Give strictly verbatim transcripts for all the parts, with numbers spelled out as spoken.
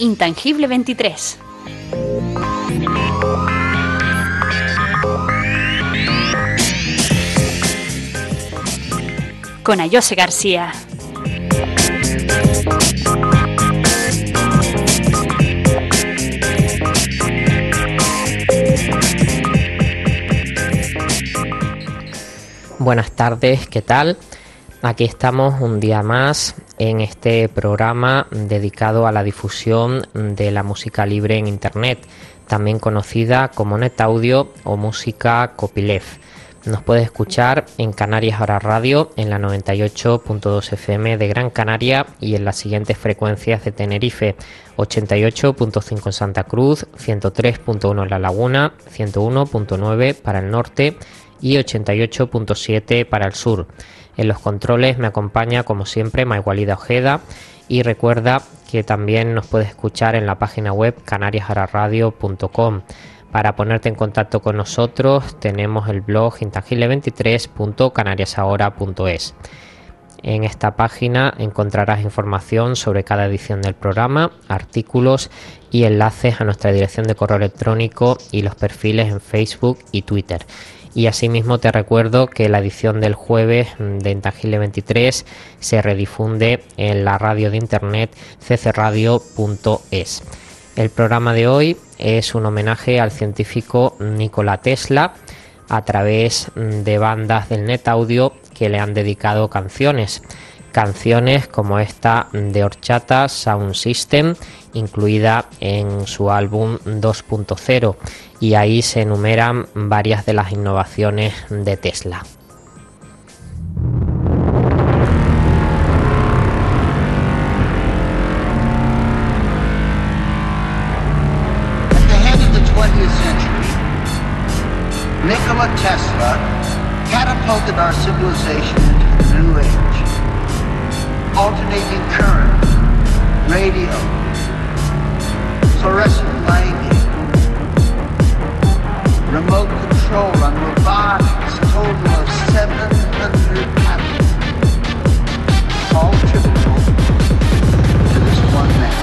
Intangible veintitrés. Con Ayose García. Buenas tardes, ¿qué tal? Aquí estamos un día más en este programa dedicado a la difusión de la música libre en Internet, también conocida como NetAudio o música copyleft. Nos puedes escuchar en Canarias Ahora Radio, en la noventa y ocho punto dos F M de Gran Canaria y en las siguientes frecuencias de Tenerife: ochenta y ocho punto cinco en Santa Cruz, ciento tres punto uno en La Laguna, ciento uno punto nueve para el norte y ochenta y ocho punto siete para el sur. En los controles me acompaña, como siempre, Maigualida Ojeda, y recuerda que también nos puedes escuchar en la página web canarias ahora radio punto com. Para ponerte en contacto con nosotros tenemos el blog intangible veintitrés punto canarias ahora punto es. En esta página encontrarás información sobre cada edición del programa, artículos y enlaces a nuestra dirección de correo electrónico y los perfiles en Facebook y Twitter. Y asimismo te recuerdo que la edición del jueves de Intangible veintitrés se redifunde en la radio de internet c c radio punto es. El programa de hoy es un homenaje al científico Nikola Tesla a través de bandas del NetAudio que le han dedicado canciones. Canciones como esta de Horchata Sound System, incluida en su álbum dos punto cero, y ahí se enumeran varias de las innovaciones de Tesla. At the head of the twentieth century, Nikola Tesla catapulted our civilization into a new age. Alternating current, radio, fluorescent lighting, remote control on robotics, a total of seven hundred patents, all attributable to this one man.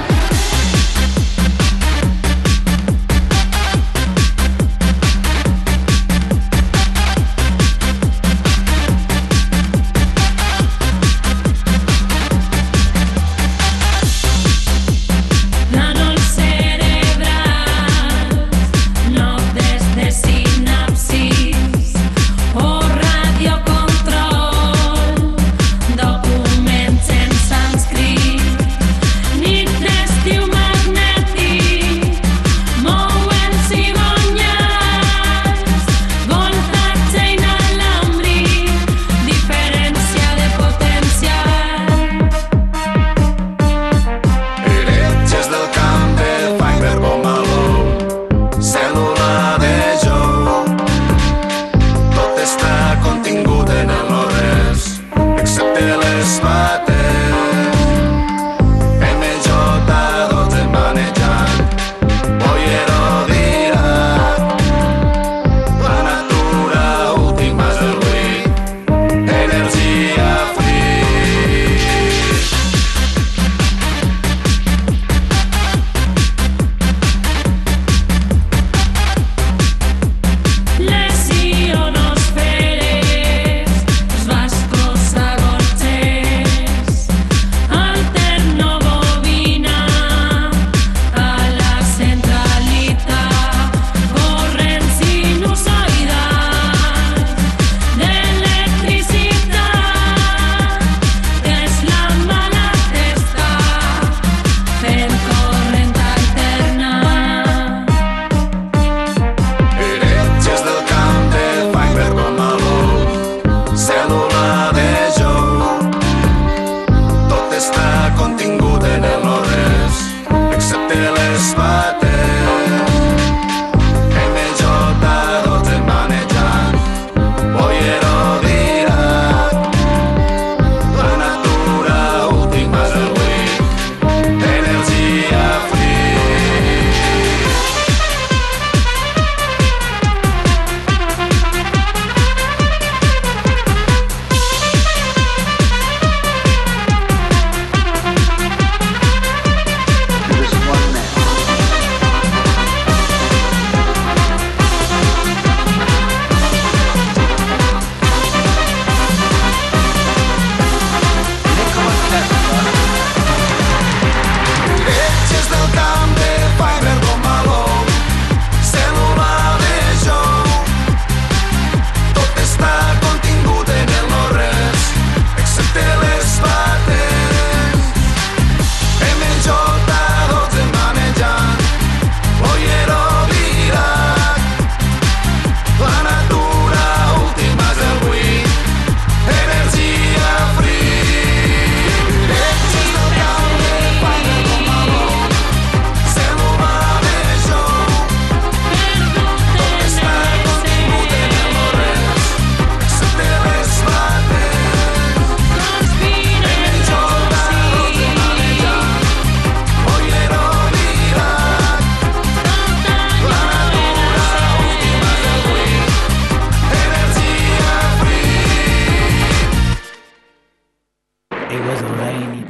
Cerebral, no desde sinapsis.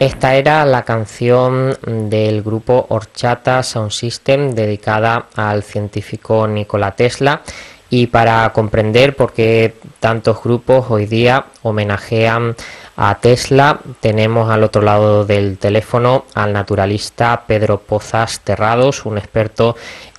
Esta era la canción del grupo Horchata Sound System dedicada al científico Nikola Tesla. Y para comprender por qué tantos grupos hoy día homenajean a Tesla, tenemos al otro lado del teléfono al naturalista Pedro Pozas Terrados, un experto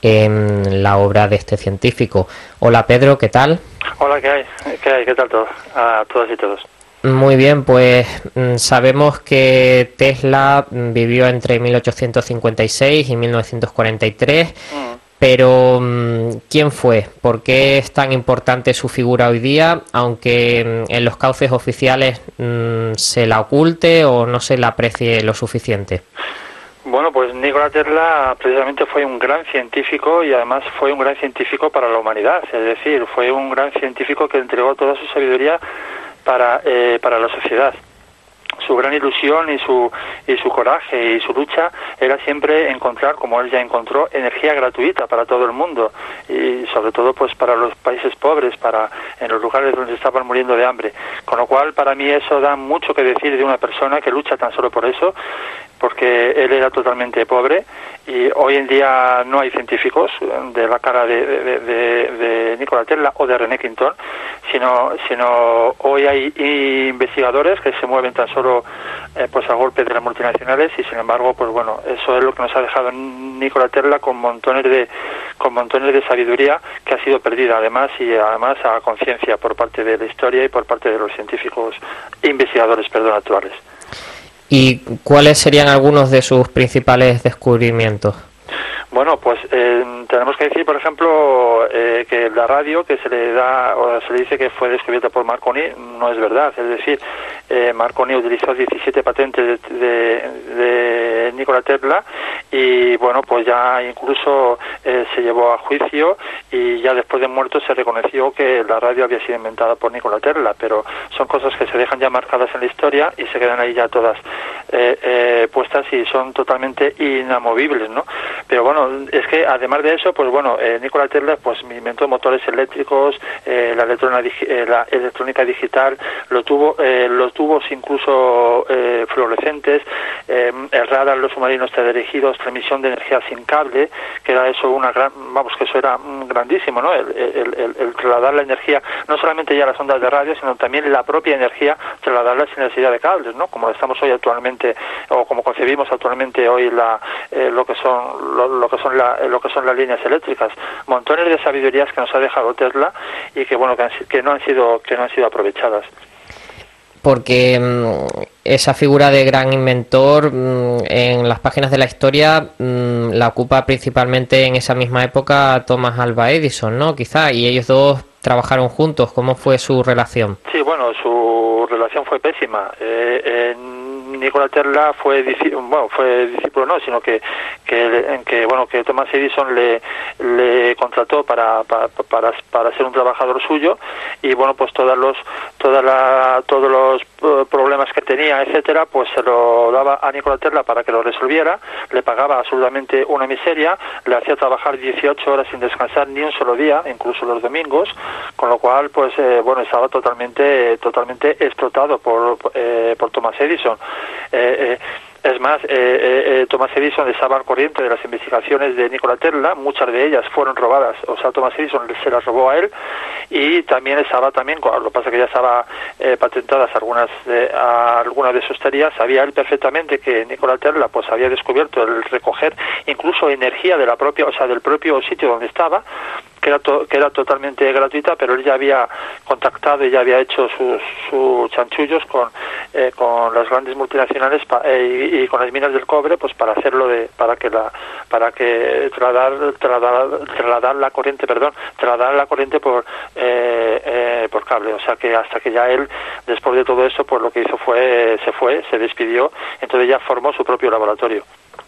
en la obra de este científico. Hola Pedro, ¿qué tal? Hola, ¿qué hay? ¿Qué hay? ¿Qué tal todo? A todas y todos. Muy bien, pues sabemos que Tesla vivió entre mil ochocientos cincuenta y seis y mil novecientos cuarenta y tres, mm. pero ¿quién fue? ¿Por qué es tan importante su figura hoy día, aunque en los cauces oficiales mmm, se la oculte o no se la aprecie lo suficiente? Bueno, pues Nikola Tesla precisamente fue un gran científico y además fue un gran científico para la humanidad, es decir, fue un gran científico que entregó toda su sabiduría para eh, para la sociedad. Su gran ilusión y su y su coraje y su lucha era siempre encontrar, como él ya encontró, energía gratuita para todo el mundo y sobre todo pues para los países pobres, para en los lugares donde estaban muriendo de hambre. Con lo cual, para mí eso da mucho que decir de una persona que lucha tan solo por eso, porque él era totalmente pobre y hoy en día no hay científicos de la cara de, de, de, de Nikola Tesla o de René Quintón, sino sino hoy hay investigadores que se mueven tan solo eh, pues a golpe de las multinacionales y sin embargo pues bueno, eso es lo que nos ha dejado Nikola Tesla con montones de con montones de sabiduría que ha sido perdida además y además a conciencia por parte de la historia y por parte de los científicos investigadores perdón actuales. ¿Y cuáles serían algunos de sus principales descubrimientos? Bueno, pues eh, tenemos que decir, por ejemplo, eh, que la radio que se le da o se le dice que fue descubierta por Marconi no es verdad. Es decir, eh, Marconi utilizó diecisiete patentes de, de, de Nikola Tesla y bueno, pues ya incluso eh, se llevó a juicio y ya después de muerto se reconoció que la radio había sido inventada por Nikola Tesla, pero son cosas que se dejan ya marcadas en la historia y se quedan ahí ya todas eh, eh, puestas y son totalmente inamovibles, ¿no? Pero bueno, es que además de eso, pues bueno, eh, Nikola Tesla pues inventó motores eléctricos, eh, la, eh, la electrónica digital, lo tuvo, eh, los tubos incluso eh, fluorescentes, eh, el radar, los submarinos teledirigidos, transmisión de energía sin cable, que era eso una gran, vamos, que eso era grandísimo, ¿no? El, el, el, el trasladar la energía, no solamente ya las ondas de radio, sino también la propia energía, trasladarla sin necesidad de cables, ¿no? Como estamos hoy actualmente, o como concebimos actualmente hoy la, eh, lo que son lo, lo que son la, lo que son las líneas eléctricas, montones de sabidurías que nos ha dejado Tesla y que bueno que, han, que no han sido que no han sido aprovechadas. Porque mmm, esa figura de gran inventor mmm, en las páginas de la historia mmm, la ocupa principalmente en esa misma época Thomas Alva Edison, ¿no? Quizá, y ellos dos trabajaron juntos. ¿Cómo fue su relación? Sí, bueno, su relación fue pésima. Eh, en Nikola Tesla fue bueno fue discípulo no sino que que, que bueno que Thomas Edison le le contrató para, para para para ser un trabajador suyo y bueno pues todos los toda la todos los uh, problemas que tenía etcétera pues se lo daba a Nikola Tesla para que lo resolviera, le pagaba absolutamente una miseria, le hacía trabajar dieciocho horas sin descansar ni un solo día, incluso los domingos, con lo cual pues eh, bueno estaba totalmente totalmente explotado por eh, por Thomas Edison. Eh, eh, es más, eh, eh, Thomas Edison estaba al corriente de las investigaciones de Nikola Tesla, muchas de ellas fueron robadas, o sea, Thomas Edison se las robó a él y también estaba también, lo que pasa es que ya estaba eh, patentadas algunas de, a, algunas de sus teorías, sabía él perfectamente que Nikola Tesla pues había descubierto el recoger incluso energía de la propia, o sea, del propio sitio donde estaba, que era, to, que era totalmente gratuita, pero él ya había contactado y ya había hecho sus, sus chanchullos con, eh, con las grandes multinacionales pa, eh, y, y con las minas del cobre, pues para hacerlo de, para que la, para que trasladar, trasladar, trasladar la corriente, perdón, trasladar la corriente por, eh, eh, por cable, o sea que hasta que ya él, después de todo eso, pues lo que hizo fue, se fue, se despidió, entonces ya formó su propio laboratorio.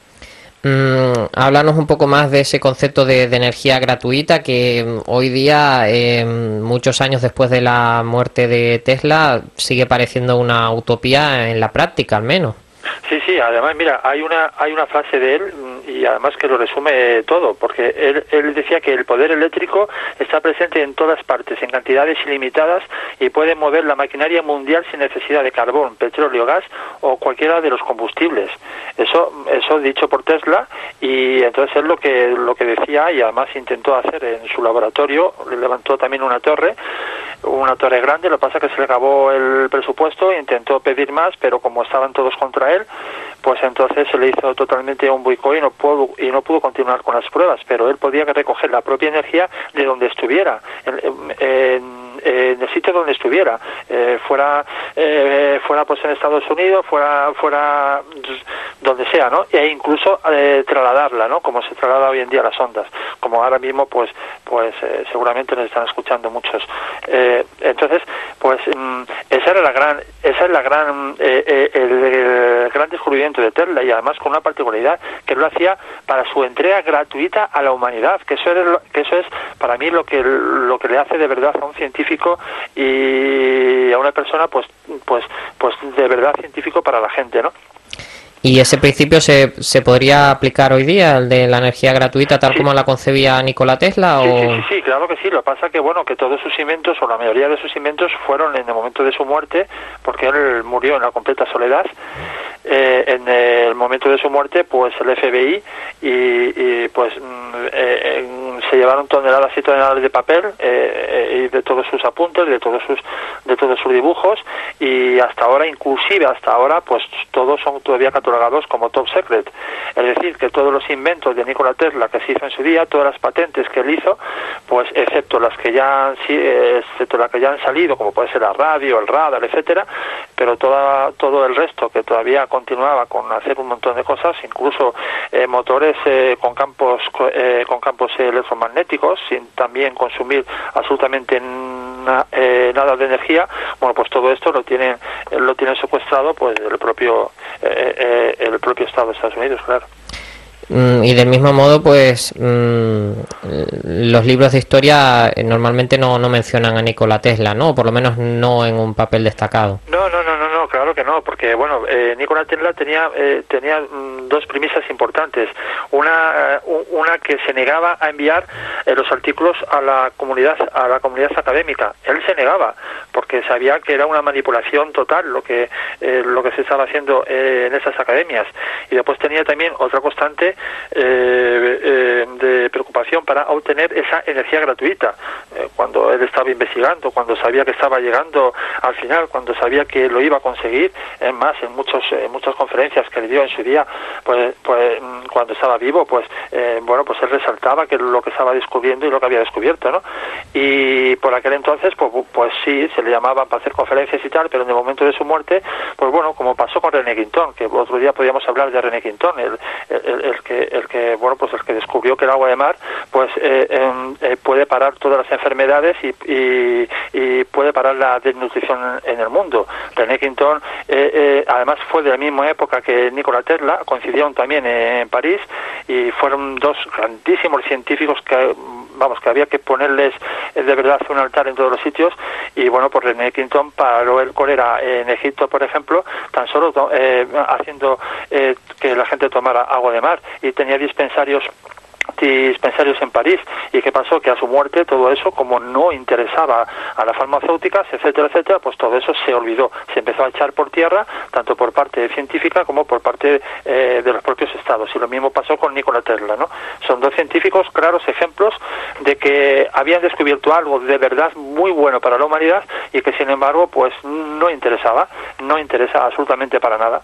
Mm, háblanos un poco más de ese concepto de, de energía gratuita que mm, hoy día, eh, muchos años después de la muerte de Tesla, sigue pareciendo una utopía en la práctica, al menos. Sí, sí, además, mira, hay una hay una frase de él y además que lo resume todo, porque él, él decía que el poder eléctrico está presente en todas partes, en cantidades ilimitadas y puede mover la maquinaria mundial sin necesidad de carbón, petróleo, gas o cualquiera de los combustibles. Eso eso dicho por Tesla, y entonces él lo que lo que decía y además intentó hacer en su laboratorio, le levantó también una torre, una torre grande, lo que pasa es que se le acabó el presupuesto e intentó pedir más, pero como estaban todos contra él, pues entonces se le hizo totalmente un boicot y no pudo, y no pudo continuar con las pruebas, pero él podía recoger la propia energía de donde estuviera, en, en, en el sitio donde estuviera, eh, fuera eh, fuera pues en Estados Unidos, fuera fuera donde sea, ¿no? E incluso eh, trasladarla, ¿no? Como se traslada hoy en día las ondas, como ahora mismo pues pues eh, seguramente nos están escuchando muchos. Eh, entonces, pues mm, esa era la gran esa es la gran eh, eh, el, el gran descubrimiento de Tesla, y además con una particularidad que lo hacía para su entrega gratuita a la humanidad, que eso es que eso es para mí lo que lo que le hace de verdad a un científico y a una persona pues pues pues de verdad científico para la gente, ¿no? ¿Y ese principio se, se podría aplicar hoy día, el de la energía gratuita, tal sí. como la concebía Nikola Tesla? Sí, o... sí, sí, sí, claro que sí. Lo que pasa que, bueno, que todos sus inventos, o la mayoría de sus inventos, fueron en el momento de su muerte, porque él murió en la completa soledad. Eh, en el momento de su muerte, pues el F B I y, y pues eh, se llevaron toneladas y toneladas de papel eh, y de todos sus apuntes, de todos sus de todos sus dibujos, y hasta ahora, inclusive hasta ahora, pues todos son todavía catalogados como top secret. Es decir, que todos los inventos de Nikola Tesla que se hizo en su día, todas las patentes que él hizo, pues excepto las que ya han, excepto las que ya han salido, como puede ser la radio, el radar, etcétera, pero toda, todo el resto que todavía continuaba con hacer un montón de cosas, incluso eh, motores eh, con campos eh, con campos electromagnéticos, sin también consumir absolutamente na, eh, nada de energía. Bueno, pues todo esto lo tienen lo tienen secuestrado pues el propio eh, eh, el propio Estado de Estados Unidos, claro. Y del mismo modo, pues mmm, los libros de historia normalmente no, no mencionan a Nikola Tesla, ¿no? O por lo menos no en un papel destacado. No, no, no, no, no, claro que no, porque bueno, eh, Nikola Tesla tenía eh, tenía mm, dos premisas importantes. Una uh, una que se negaba a enviar eh, los artículos a la comunidad a la comunidad académica. Él se negaba porque sabía que era una manipulación total lo que eh, lo que se estaba haciendo eh, en esas academias. Y después tenía también otra constante Eh, eh, de preocupación para obtener esa energía gratuita eh, cuando él estaba investigando, cuando sabía que estaba llegando al final, cuando sabía que lo iba a conseguir. Es más, en muchos en muchas conferencias que le dio en su día, pues, pues cuando estaba vivo, pues eh, bueno, pues él resaltaba que lo que estaba descubriendo y lo que había descubierto, ¿no? Y por aquel entonces, pues, pues sí, se le llamaban para hacer conferencias y tal, pero en el momento de su muerte, pues bueno, como pasó con René Quintón, que otro día podríamos hablar de René Quintón, el, el, el que el que bueno pues el que descubrió que el agua de mar pues eh, eh, puede parar todas las enfermedades y, y, y puede parar la desnutrición en el mundo. René Quintón eh, eh, además fue de la misma época que Nikola Tesla, coincidieron también en París y fueron dos grandísimos científicos que vamos que había que ponerles eh, de verdad un altar en todos los sitios. Y bueno, pues René Quintón paró el cólera en Egipto, por ejemplo, tan solo eh, haciendo eh, que la gente tomara agua de mar, y tenía dispensarios dispensarios en París. ¿Y qué pasó? Que a su muerte todo eso, como no interesaba a las farmacéuticas, etcétera, etcétera, pues todo eso se olvidó, se empezó a echar por tierra, tanto por parte científica como por parte eh, de los propios estados. Y lo mismo pasó con Nikola Tesla, ¿no? Son dos científicos claros ejemplos de que habían descubierto algo de verdad muy bueno para la humanidad y que sin embargo pues no interesaba, no interesa absolutamente para nada.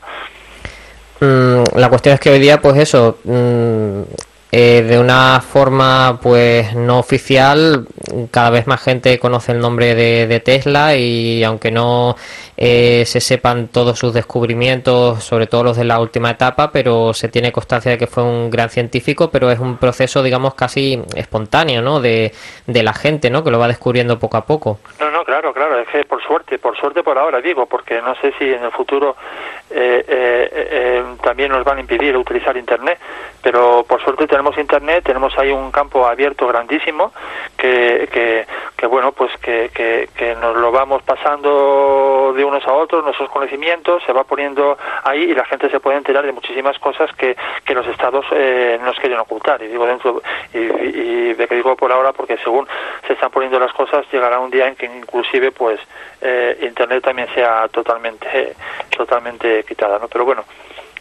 Mm, la cuestión es que hoy día pues eso... Mm... Eh, de una forma pues no oficial, cada vez más gente conoce el nombre de, de Tesla, y aunque no eh, se sepan todos sus descubrimientos, sobre todo los de la última etapa, pero se tiene constancia de que fue un gran científico, pero es un proceso digamos casi espontáneo, ¿no? de, de la gente, ¿no? Que lo va descubriendo poco a poco. No, no, claro, claro, es que por suerte, por suerte por ahora digo, porque no sé si en el futuro eh, eh, eh, también nos van a impedir utilizar Internet, pero por suerte tenemos Internet, tenemos ahí un campo abierto grandísimo que, que, que bueno, pues que, que, que nos lo vamos pasando de unos a otros, nuestros conocimientos, se va poniendo ahí y la gente se puede enterar de muchísimas cosas que, que los estados eh, nos quieren ocultar, y digo dentro, y, y de que digo por ahora porque según se están poniendo las cosas, llegará un día en que inclusive pues eh, Internet también sea totalmente eh, totalmente quitada, ¿no? Pero bueno,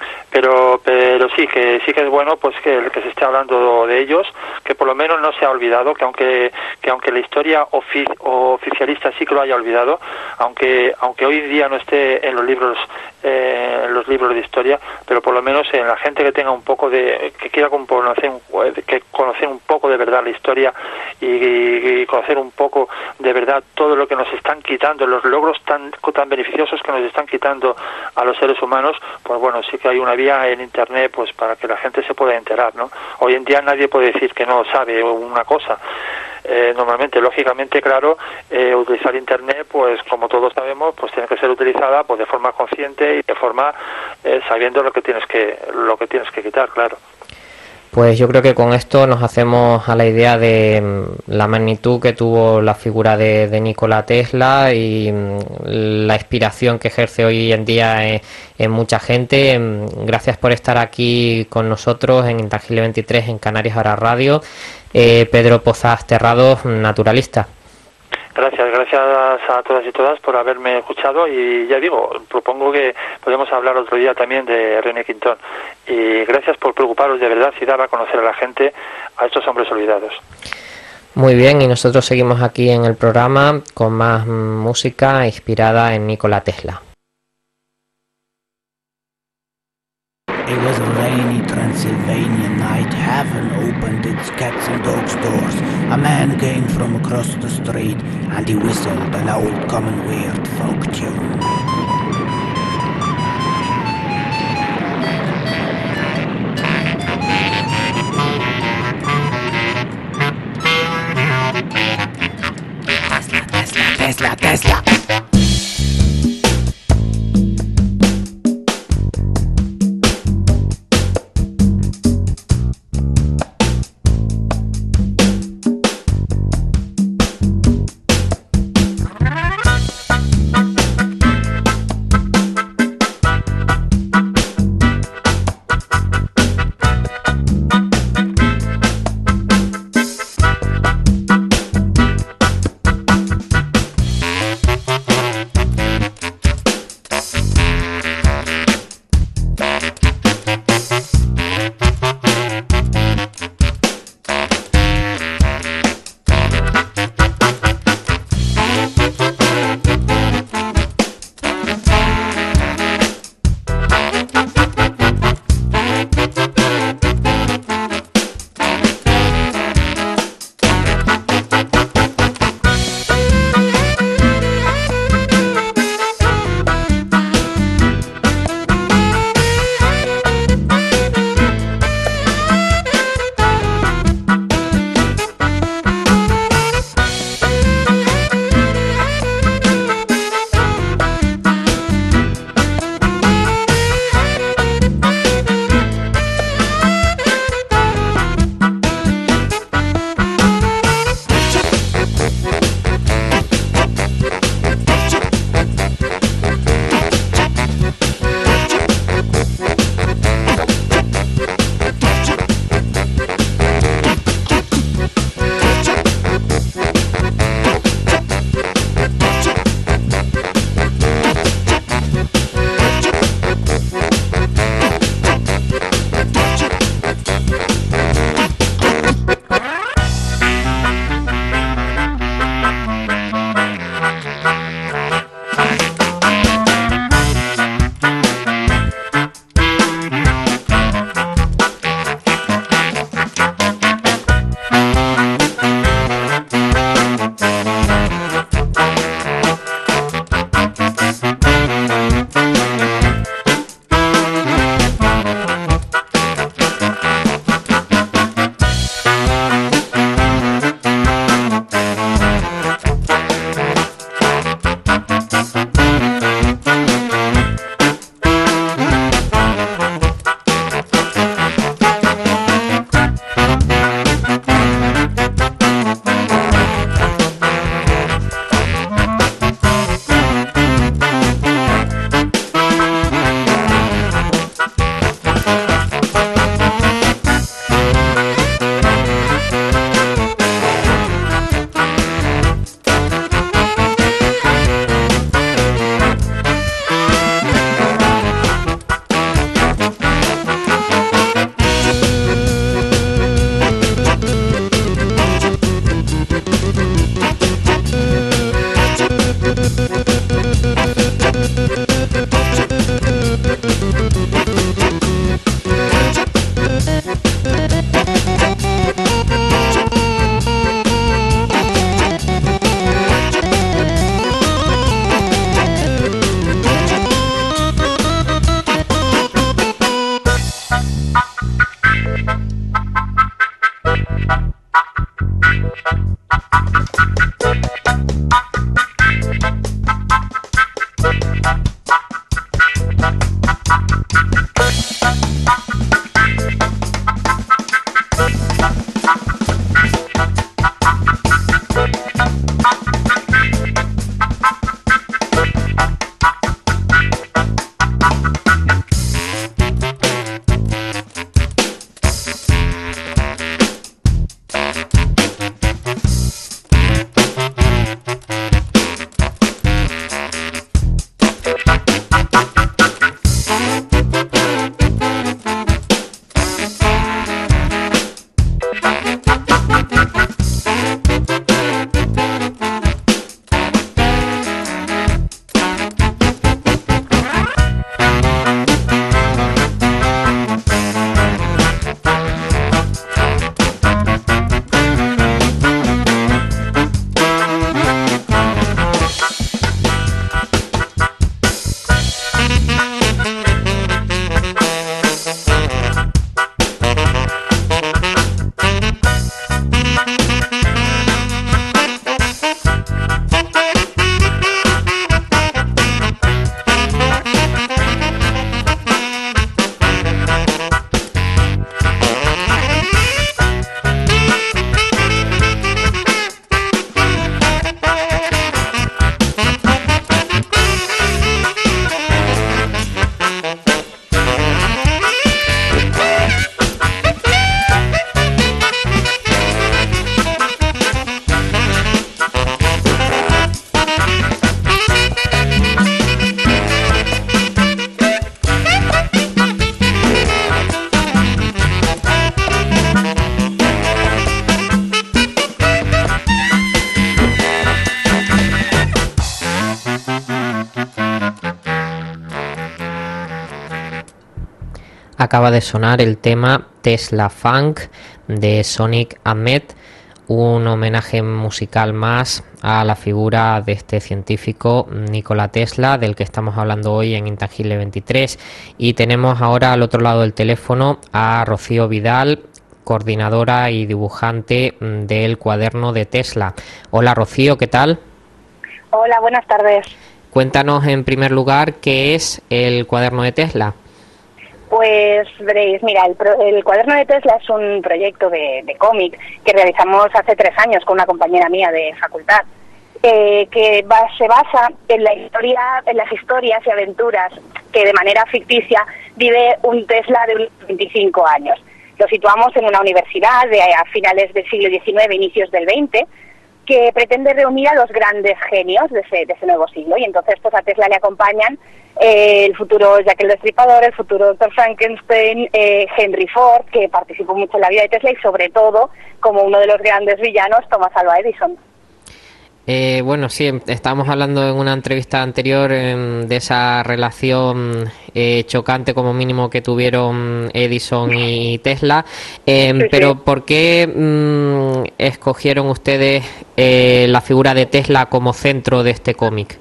pero pero sí que sí que es bueno pues que, que se esté hablando de ellos, que por lo menos no se ha olvidado, que aunque que aunque la historia ofi oficialista sí que lo haya olvidado, aunque aunque hoy día no esté en los libros eh, en los libros de historia, pero por lo menos en la gente que tenga un poco de, que quiera conocer que conocer un poco de verdad la historia y, y conocer un poco de verdad todo lo que nos están quitando, los logros tan tan beneficiosos que nos están quitando a los seres humanos, pues bueno, sí que hay una vía en Internet pues para que la gente se pueda enterar, ¿no? Hoy en día nadie puede decir que no sabe una cosa. Eh, normalmente, lógicamente, claro, eh, utilizar Internet, pues como todos sabemos, pues tiene que ser utilizada pues de forma consciente y de forma eh, sabiendo lo que tienes que lo que tienes que quitar, claro. Pues yo creo que con esto nos hacemos a la idea de la magnitud que tuvo la figura de, de Nikola Tesla y la inspiración que ejerce hoy en día en, en mucha gente. Gracias por estar aquí con nosotros en Intangible veintitrés en Canarias Ahora Radio. Eh, Pedro Pozas Terrados, naturalista. Gracias, gracias a todas y todas por haberme escuchado y ya digo, propongo que podemos hablar otro día también de René Quintón y gracias por preocuparos de verdad y dar a conocer a la gente a estos hombres olvidados. Muy bien, y nosotros seguimos aquí en el programa con más música inspirada en Nikola Tesla. It was a rainy Transylvanian night. Heaven opened its cats and dogs doors. A man came from across the street and he whistled an old common weird folk tune. Tesla, Tesla, Tesla. Acaba de sonar el tema Tesla Funk de Sonic Ahmed, un homenaje musical más a la figura de este científico Nikola Tesla, del que estamos hablando hoy en Intangible veintitrés. Y tenemos ahora al otro lado del teléfono a Rocío Vidal, coordinadora y dibujante del cuaderno de Tesla. Hola Rocío, ¿qué tal? Hola, buenas tardes. Cuéntanos en primer lugar qué es el cuaderno de Tesla. Pues veréis, mira, el, pro, el cuaderno de Tesla es un proyecto de, de cómic que realizamos hace tres años con una compañera mía de facultad, eh, que va, se basa en la historia, en las historias y aventuras que de manera ficticia vive un Tesla de unos veinticinco años. Lo situamos en una universidad de a finales del siglo diecinueve, inicios del veinte, que pretende reunir a los grandes genios de ese, de ese nuevo siglo, y entonces pues a Tesla le acompañan eh, el futuro Jack el Destripador, el futuro doctor Frankenstein, eh, Henry Ford, que participó mucho en la vida de Tesla, y sobre todo, como uno de los grandes villanos, Thomas Alva Edison. Eh, bueno, sí, estábamos hablando en una entrevista anterior eh, de esa relación eh, chocante como mínimo que tuvieron Edison y Tesla, eh, sí, pero sí. ¿Por qué mmm, escogieron ustedes eh, la figura de Tesla como centro de este cómic?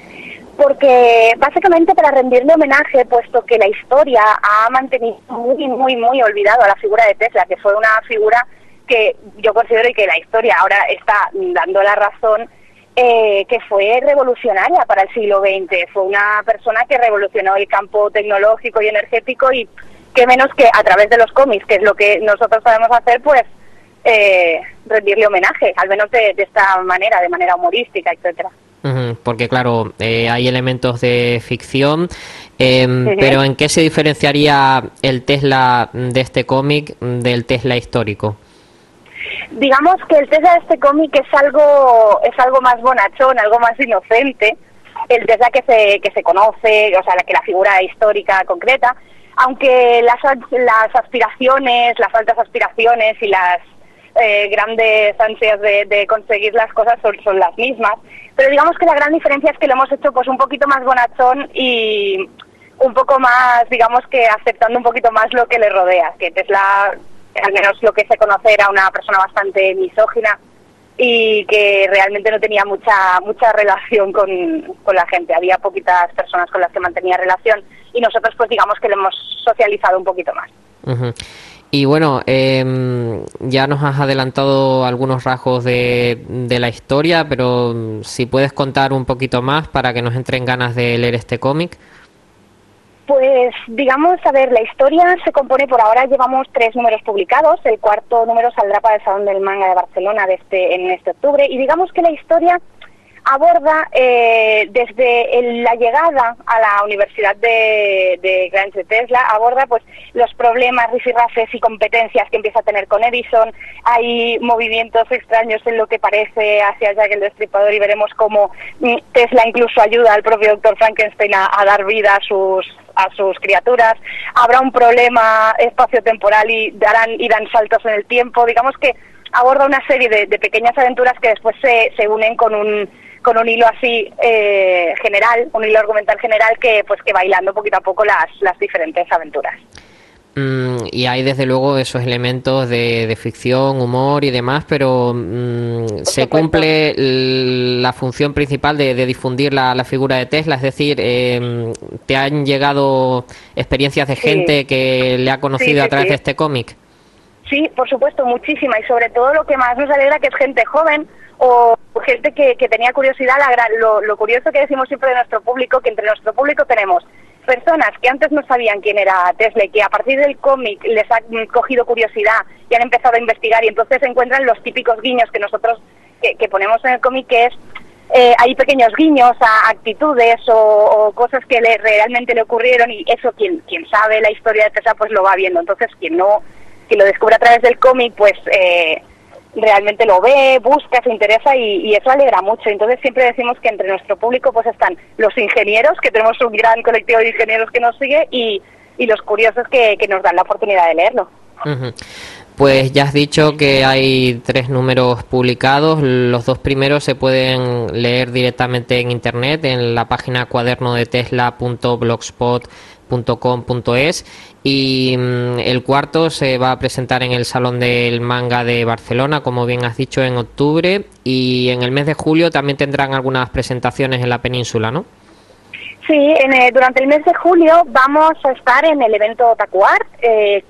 Porque básicamente para rendirle homenaje, puesto que la historia ha mantenido muy, muy, muy olvidado a la figura de Tesla, que fue una figura que yo considero y que la historia ahora está dando la razón, Eh, que fue revolucionaria para el siglo veinte. Fue una persona que revolucionó el campo tecnológico y energético, y qué menos que a través de los cómics, que es lo que nosotros sabemos hacer, pues eh, rendirle homenaje, al menos de, de esta manera, de manera humorística, etcétera. Uh-huh, porque claro, eh, hay elementos de ficción, eh, uh-huh. pero ¿en qué se diferenciaría el Tesla de este cómic del Tesla histórico? Digamos que el Tesla de este cómic es algo es algo más bonachón, algo más inocente, el Tesla que se que se conoce, o sea, la que la figura histórica concreta, aunque las las aspiraciones, las altas aspiraciones y las eh, grandes ansias de, de conseguir las cosas son, son las mismas, pero digamos que la gran diferencia es que lo hemos hecho pues un poquito más bonachón y un poco más, digamos que aceptando un poquito más lo que le rodea, que Tesla, al menos lo que se conoce, era una persona bastante misógina y que realmente no tenía mucha mucha relación con, con la gente. Había poquitas personas con las que mantenía relación, y nosotros pues digamos que lo hemos socializado un poquito más. Uh-huh. Y bueno, eh, ya nos has adelantado algunos rasgos de, de la historia, pero si puedes contar un poquito más para que nos entren ganas de leer este cómic. Pues digamos, a ver, la historia se compone, por ahora llevamos tres números publicados, el cuarto número saldrá para el Salón del Manga de Barcelona de este, en este octubre, y digamos que la historia aborda eh, desde el, la llegada a la Universidad de, de Grange de Tesla, aborda pues los problemas, rifirrafes y competencias que empieza a tener con Edison. Hay movimientos extraños en lo que parece hacia Jack el Destripador y veremos cómo mm, Tesla incluso ayuda al propio doctor Frankenstein a, a dar vida a sus a sus criaturas. Habrá un problema espaciotemporal y darán y dan saltos en el tiempo. Digamos que aborda una serie de, de pequeñas aventuras que después se, se unen con un con un hilo así eh, general, un hilo argumental general que pues que va hilando poquito a poco las, las diferentes aventuras. Mm, y hay desde luego esos elementos de, de ficción, humor y demás, pero mm, se cumple la función principal de, de difundir la, la figura de Tesla, es decir, eh, ¿te han llegado experiencias de gente sí. que le ha conocido sí, sí, a través sí. de este cómic? Sí, por supuesto, muchísima, y sobre todo lo que más nos alegra que es gente joven o gente que, que tenía curiosidad. La, lo, lo curioso que decimos siempre de nuestro público, que entre nuestro público tenemos personas que antes no sabían quién era Tesla y que a partir del cómic les ha cogido curiosidad y han empezado a investigar, y entonces encuentran los típicos guiños que nosotros que, que ponemos en el cómic, que es eh, hay pequeños guiños a actitudes o, o cosas que le, realmente le ocurrieron, y eso quien quien sabe la historia de Tesla pues lo va viendo. Entonces quien no quien lo descubre a través del cómic pues eh, realmente lo ve, busca, se interesa, y, y eso alegra mucho. Entonces siempre decimos que entre nuestro público pues están los ingenieros, que tenemos un gran colectivo de ingenieros que nos sigue, y, y los curiosos que, que nos dan la oportunidad de leerlo. Uh-huh. Pues ya has dicho que hay tres números publicados. Los dos primeros se pueden leer directamente en internet en la página cuaderno de tesla punto blogspot punto com punto es, y mmm, el cuarto se va a presentar en el Salón del Manga de Barcelona, como bien has dicho, en octubre, y en el mes de julio también tendrán algunas presentaciones en la península, ¿no? Sí, en, eh, durante el mes de julio vamos a estar en el evento Otaku Art, eh,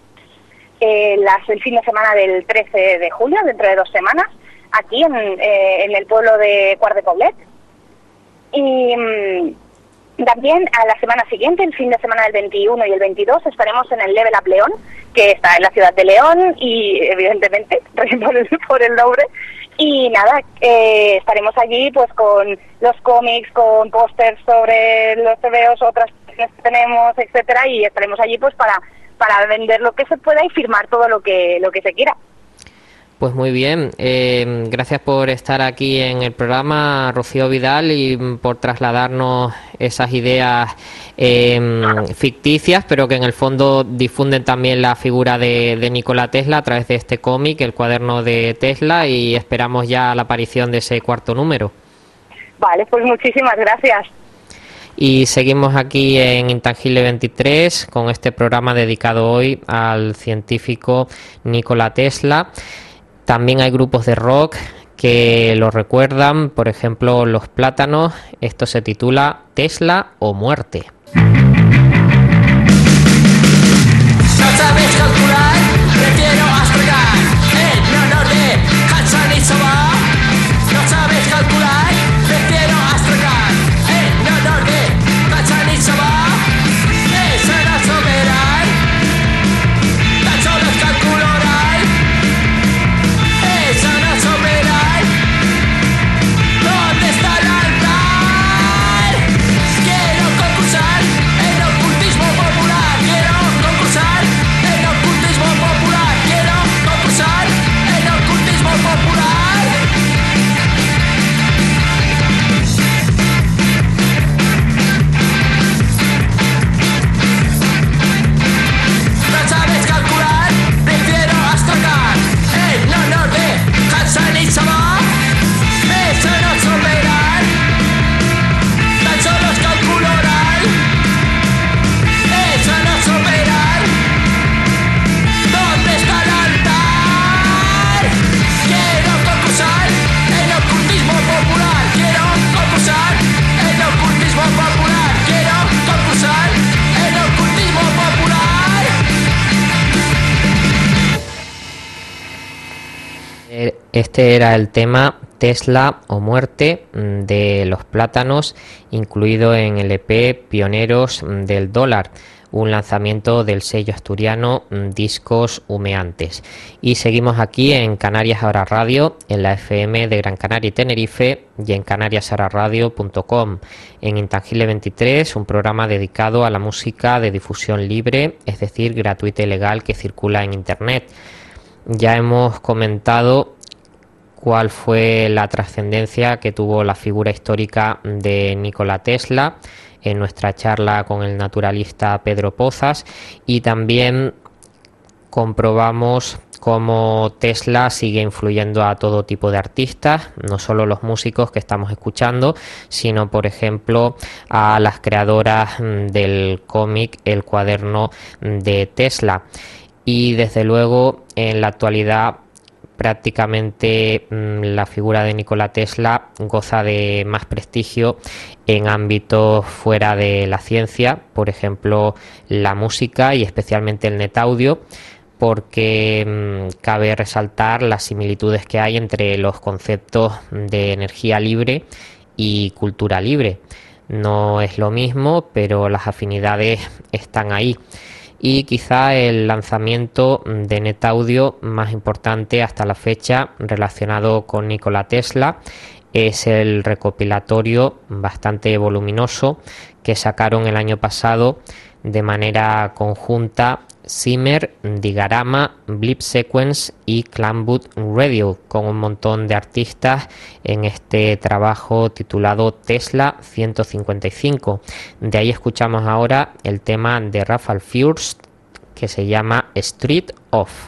eh, las, el fin de semana del trece de julio, dentro de dos semanas, aquí en, eh, en el pueblo de Quart de Poblet. Y mmm, también a la semana siguiente, el fin de semana del veintiuno y el veintidós, estaremos en el Level Up León, que está en la ciudad de León, y evidentemente por el, por el nombre. Y nada, eh, estaremos allí pues con los cómics, con pósters sobre los T V Os, otras que tenemos, etcétera, y estaremos allí pues para para vender lo que se pueda y firmar todo lo que lo que se quiera. Pues muy bien, eh, gracias por estar aquí en el programa, Rocío Vidal, y por trasladarnos esas ideas eh, ficticias, pero que en el fondo difunden también la figura de, de Nikola Tesla a través de este cómic, el cuaderno de Tesla, y esperamos ya la aparición de ese cuarto número. Vale, pues muchísimas gracias. Y seguimos aquí en Intangible veintitrés con este programa dedicado hoy al científico Nikola Tesla. También hay grupos de rock que lo recuerdan, por ejemplo Los Plátanos. Esto se titula Tesla o Muerte. No sabes calcular, prefiero astragar en honor de Hatsan y Soba. No sabes calcular, prefiero astragar en honor de Hatsan y Soba. Eso no soberan, tan solo es calcular. Eso no soberan, ¿dónde está el altar? Quiero concursar en ocultismo popular. Quiero concursar en ocultismo popular. Quiero Este era el tema Tesla o Muerte de Los Plátanos, incluido en el E P Pioneros del Dólar, un lanzamiento del sello asturiano Discos Humeantes. Y seguimos aquí en Canarias Ahora Radio, en la F M de Gran Canaria y Tenerife y en canarias ahora radio punto com. En Intangible veintitrés, un programa dedicado a la música de difusión libre, es decir, gratuita y legal, que circula en Internet. Ya hemos comentado cuál fue la trascendencia que tuvo la figura histórica de Nikola Tesla en nuestra charla con el naturalista Pedro Pozas, y también comprobamos cómo Tesla sigue influyendo a todo tipo de artistas, no solo los músicos que estamos escuchando, sino por ejemplo a las creadoras del cómic El Cuaderno de Tesla. Y desde luego en la actualidad prácticamente la figura de Nikola Tesla goza de más prestigio en ámbitos fuera de la ciencia, por ejemplo la música y especialmente el netaudio, porque mmm, cabe resaltar las similitudes que hay entre los conceptos de energía libre y cultura libre. No es lo mismo, pero las afinidades están ahí. Y quizá el lanzamiento de netaudio más importante hasta la fecha relacionado con Nikola Tesla es el recopilatorio bastante voluminoso que sacaron el año pasado de manera conjunta Zimmer, Digarama, Blip Sequence y Clamwood Radio, con un montón de artistas en este trabajo titulado Tesla ciento cincuenta y cinco. De ahí escuchamos ahora el tema de Rafael Fürst que se llama Street Off.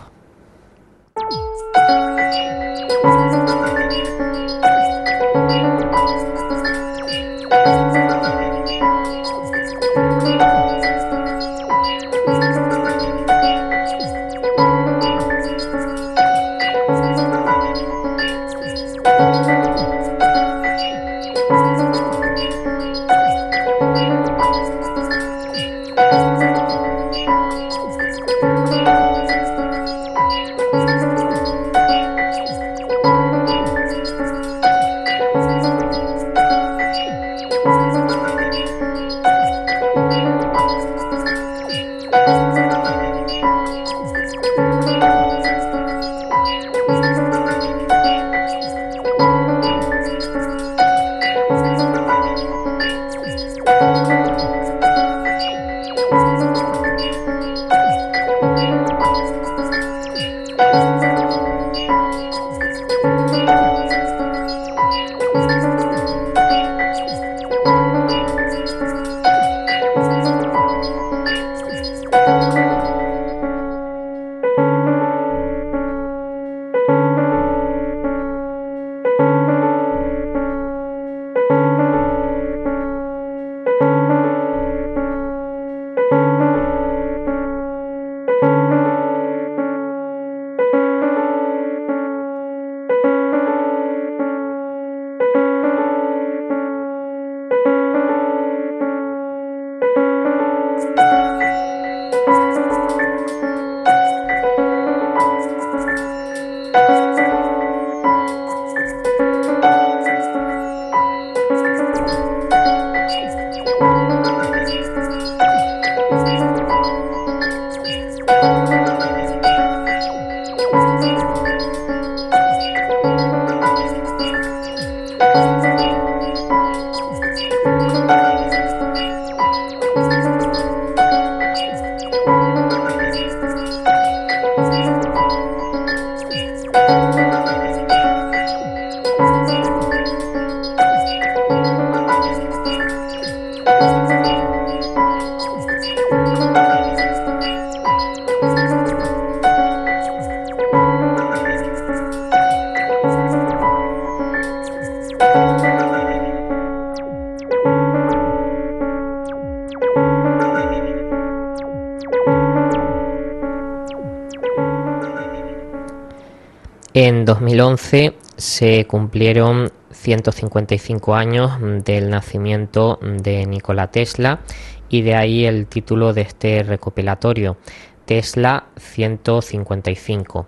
En dos mil once se cumplieron ciento cincuenta y cinco años del nacimiento de Nikola Tesla y de ahí el título de este recopilatorio, Tesla ciento cincuenta y cinco.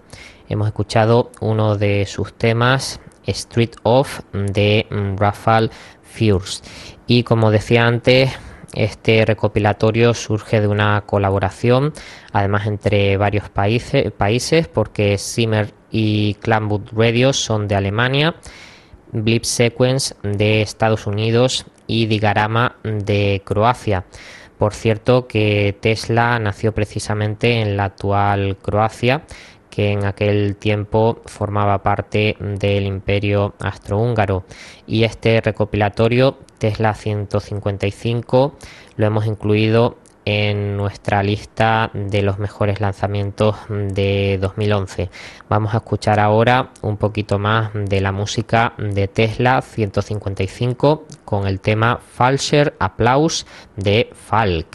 Hemos escuchado uno de sus temas, Street of, de Rafael Furst. Y como decía antes, este recopilatorio surge de una colaboración, además entre varios países, países porque Zimmer y Clanwood Radio son de Alemania, Blip Sequence de Estados Unidos y Digarama de Croacia. Por cierto que Tesla nació precisamente en la actual Croacia, que en aquel tiempo formaba parte del Imperio Austrohúngaro, y este recopilatorio Tesla ciento cincuenta y cinco lo hemos incluido en nuestra lista de los mejores lanzamientos de dos mil once. Vamos a escuchar ahora un poquito más de la música de Tesla ciento cincuenta y cinco con el tema Falscher Applaus de Falk.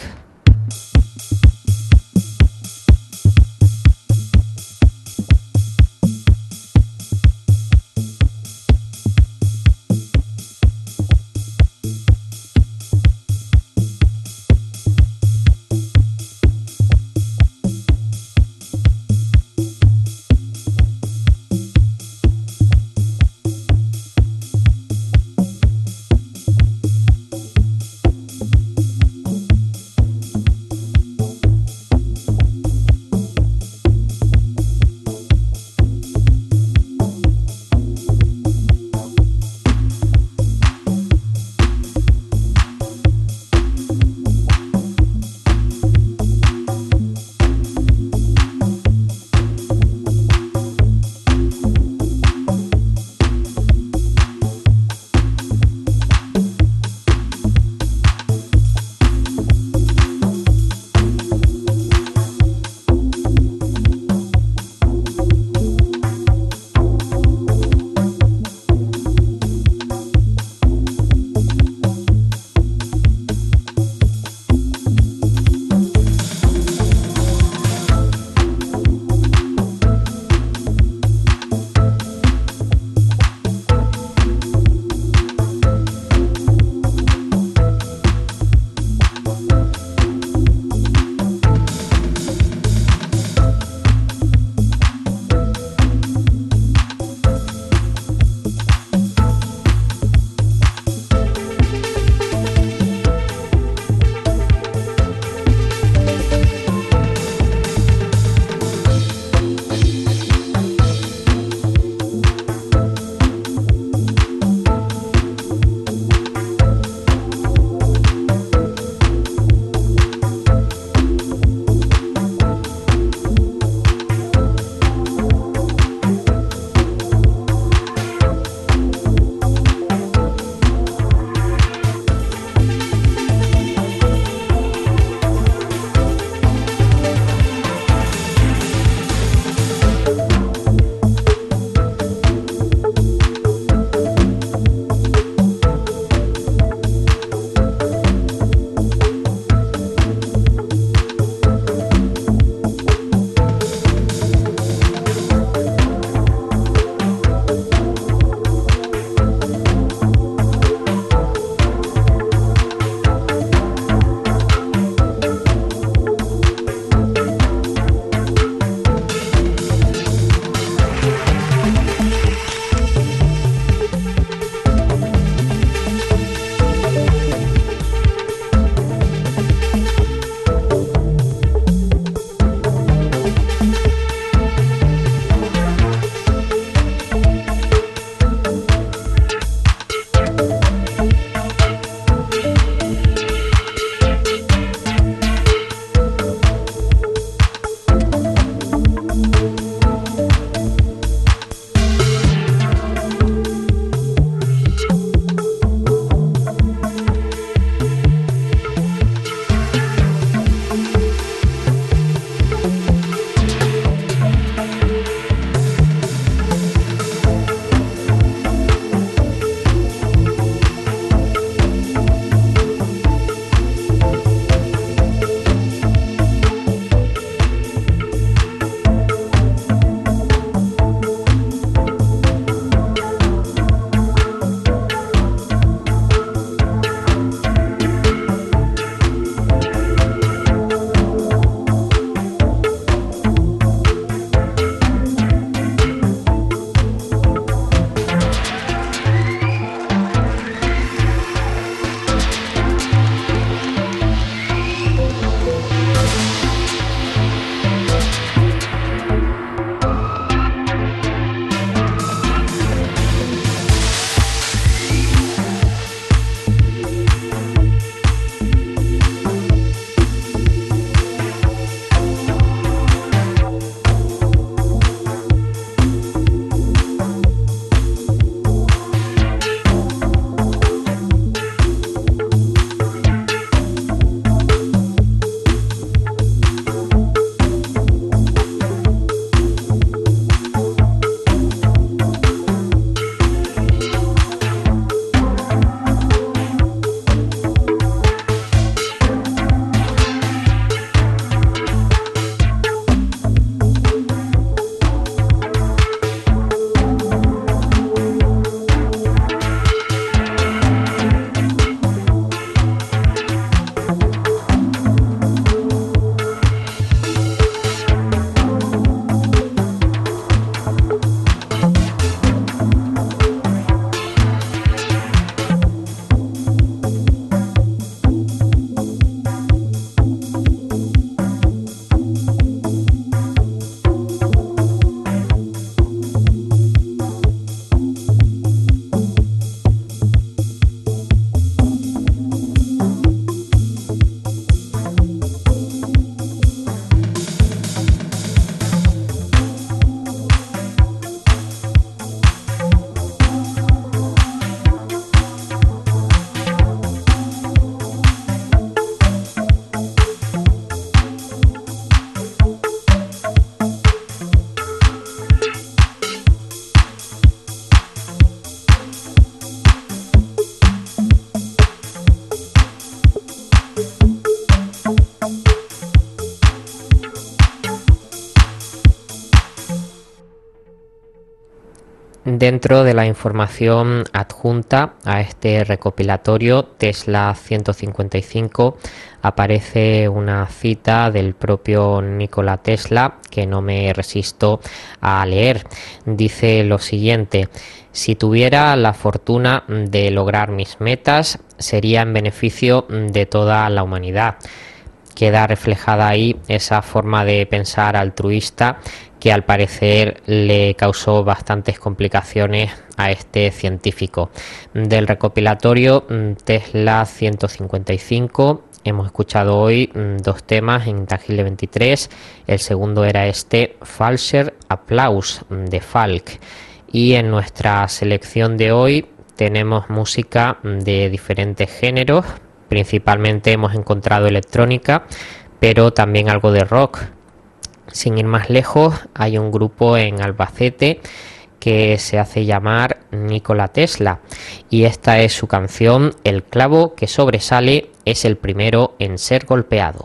Dentro de la información adjunta a este recopilatorio Tesla ciento cincuenta y cinco aparece una cita del propio Nikola Tesla que no me resisto a leer. Dice lo siguiente: si tuviera la fortuna de lograr mis metas, sería en beneficio de toda la humanidad. Queda reflejada ahí esa forma de pensar altruista que al parecer le causó bastantes complicaciones a este científico. Del recopilatorio Tesla ciento cincuenta y cinco hemos escuchado hoy dos temas en Intangible veintitrés. El segundo era este Falscher Applaus de Falk. Y en nuestra selección de hoy tenemos música de diferentes géneros. Principalmente hemos encontrado electrónica, pero también algo de rock. Sin ir más lejos, hay un grupo en Albacete que se hace llamar Nikola Tesla, y esta es su canción El clavo que sobresale es el primero en ser golpeado.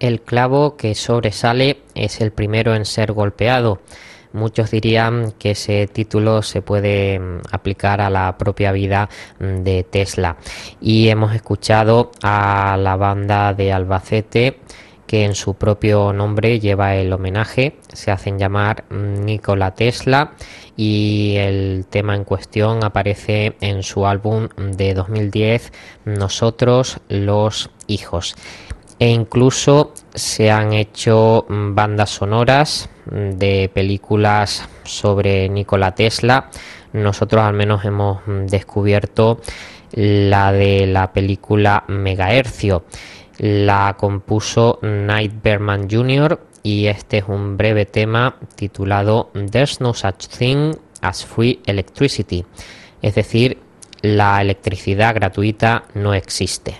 El clavo que sobresale es el primero en ser golpeado. Muchos dirían que ese título se puede aplicar a la propia vida de Tesla. Y hemos escuchado a la banda de Albacete, que en su propio nombre lleva el homenaje. Se hacen llamar Nikola Tesla y el tema en cuestión aparece en su álbum de dos mil diez, Nosotros los Hijos. E incluso se han hecho bandas sonoras de películas sobre Nikola Tesla. Nosotros al menos hemos descubierto la de la película Megahercio. La compuso Knight Berman junior y este es un breve tema titulado There's no such thing as free electricity, es decir, la electricidad gratuita no existe.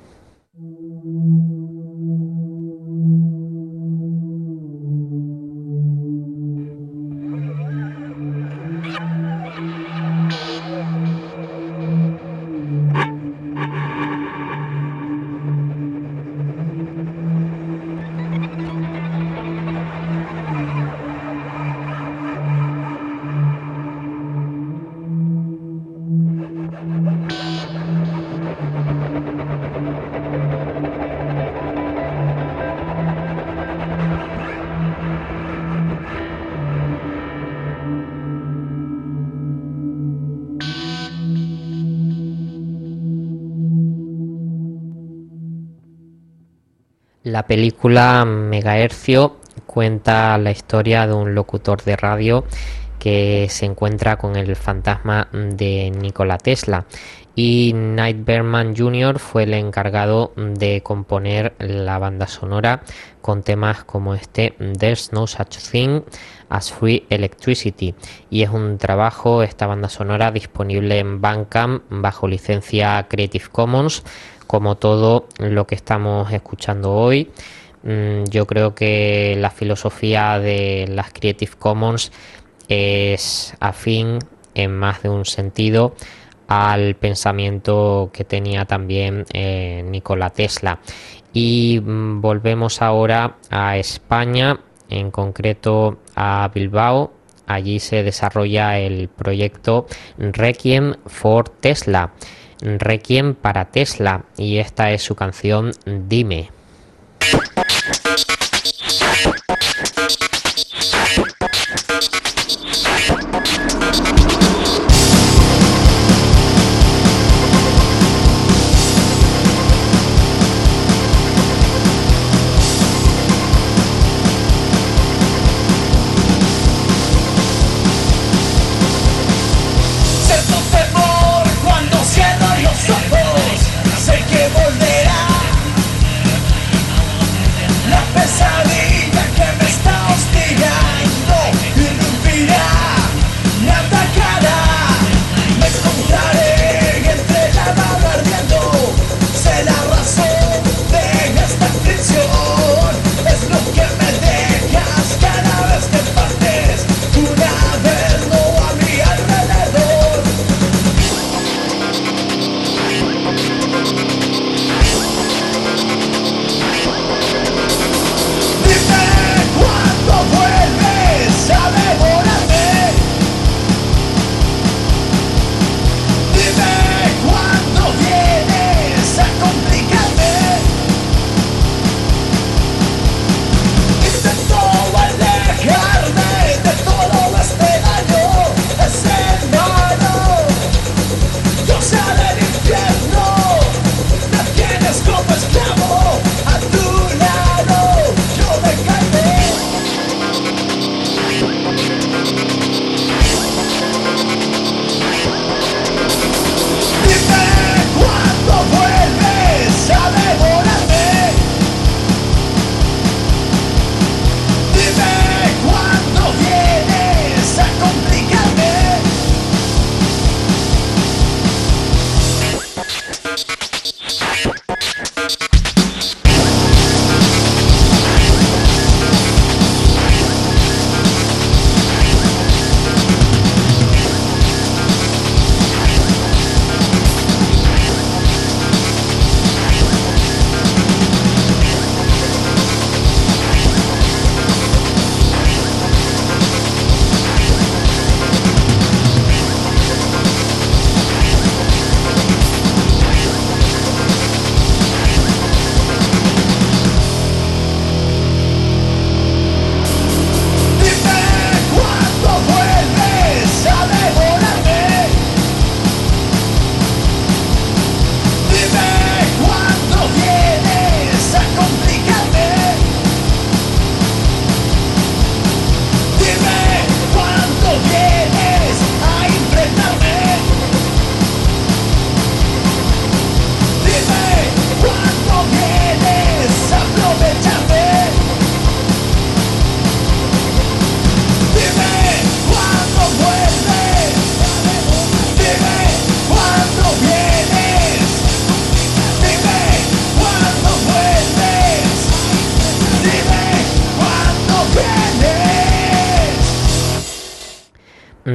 La película Megahercio cuenta la historia de un locutor de radio que se encuentra con el fantasma de Nikola Tesla, y Knight Berman junior fue el encargado de componer la banda sonora con temas como este There's no such thing as free electricity, y es un trabajo, esta banda sonora, disponible en Bandcamp bajo licencia Creative Commons. Como todo lo que estamos escuchando hoy, yo creo que la filosofía de las Creative Commons es afín en más de un sentido al pensamiento que tenía también eh, Nikola Tesla. Y volvemos ahora a España, en concreto a Bilbao. Allí se desarrolla el proyecto Requiem for Tesla. Requiem para Tesla, y esta es su canción Dime. Sé que volverá.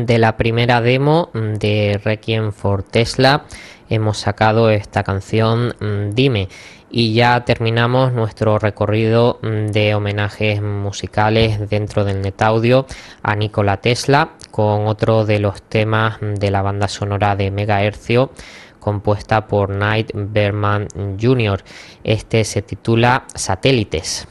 de la primera demo de Requiem for Tesla hemos sacado esta canción Dime, y ya terminamos nuestro recorrido de homenajes musicales dentro del NetAudio a Nikola Tesla con otro de los temas de la banda sonora de Megahercio compuesta por Knight Berman junior Este se titula Satélites.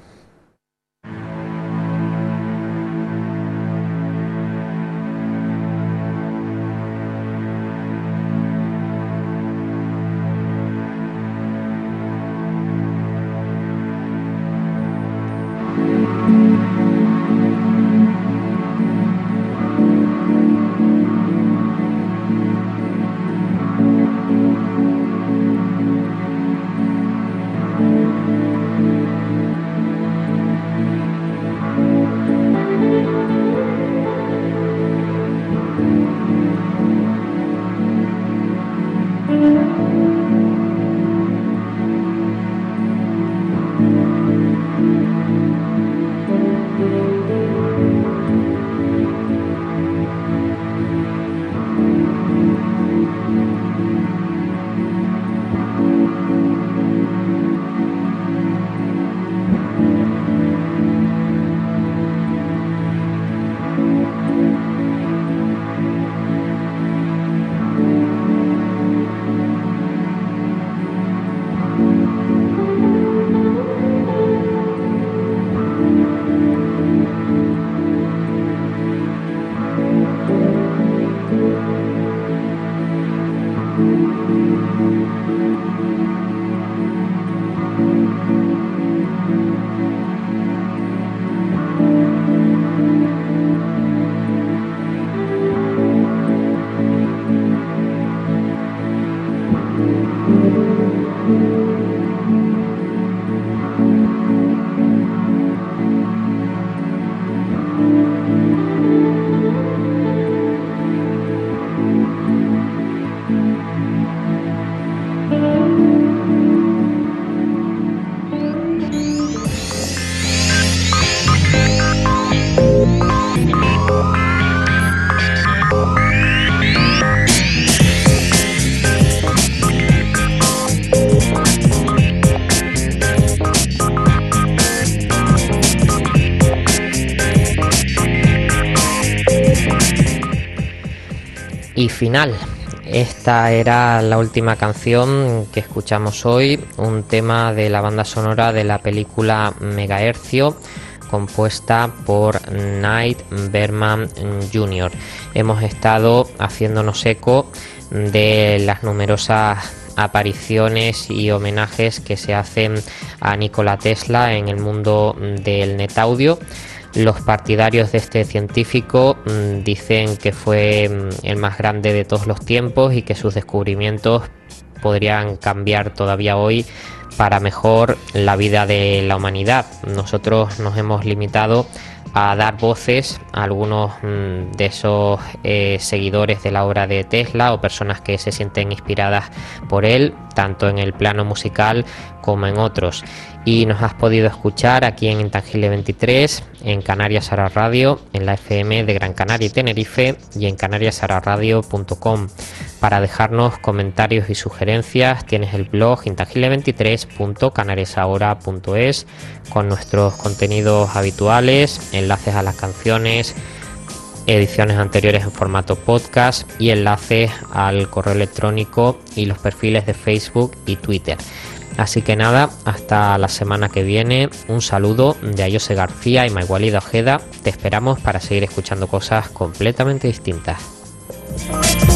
Y final, esta era la última canción que escuchamos hoy, un tema de la banda sonora de la película Megahercio, compuesta por Knight Berman junior Hemos estado haciéndonos eco de las numerosas apariciones y homenajes que se hacen a Nikola Tesla en el mundo del NetAudio. Los partidarios de este científico mmm, dicen que fue mmm, el más grande de todos los tiempos y que sus descubrimientos podrían cambiar todavía hoy para mejor la vida de la humanidad. Nosotros nos hemos limitado a dar voces a algunos mmm, de esos eh, seguidores de la obra de Tesla o personas que se sienten inspiradas por él, tanto en el plano musical como en otros. Y nos has podido escuchar aquí en Intangible veintitrés, en Canarias Ahora Radio, en la F M de Gran Canaria y Tenerife y en canarias ahora radio punto com. Para dejarnos comentarios y sugerencias tienes el blog intangible veintitrés punto canarias ahora punto es con nuestros contenidos habituales, enlaces a las canciones, ediciones anteriores en formato podcast y enlaces al correo electrónico y los perfiles de Facebook y Twitter. Así que nada, hasta la semana que viene. Un saludo de Ayose García y Maigualida Ojeda. Te esperamos para seguir escuchando cosas completamente distintas.